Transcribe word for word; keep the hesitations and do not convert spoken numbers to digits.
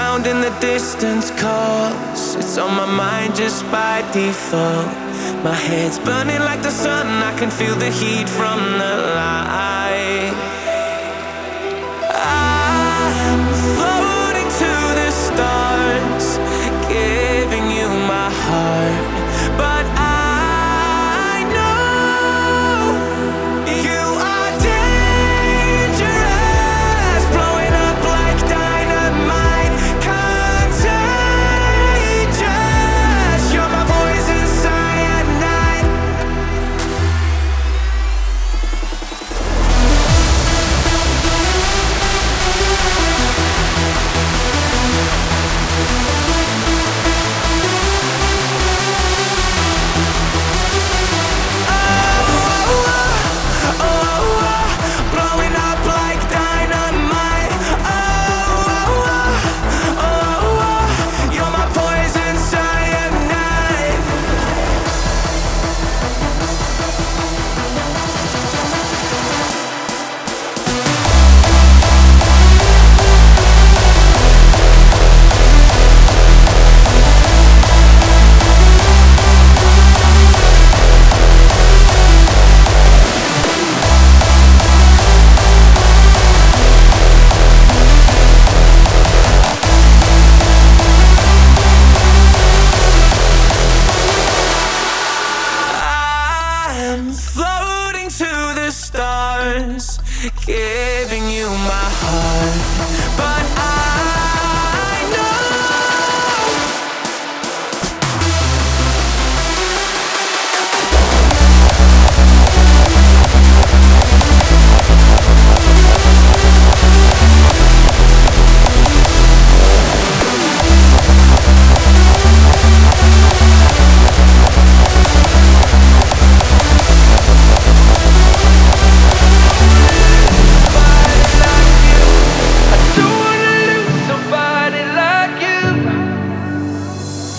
sound in the distance calls. It's on my mind just by default. My head's burning like the sun, I can feel the heat from the light. I'm floating to the stars, giving you my heart. But I know you are dangerous, blowing up like dynamite, contagious. You're my poison cyanide. Blowing up like dynamite. Oh, oh, oh, you're my poison cyanide. I'm floating to the stars, giving you my heart. But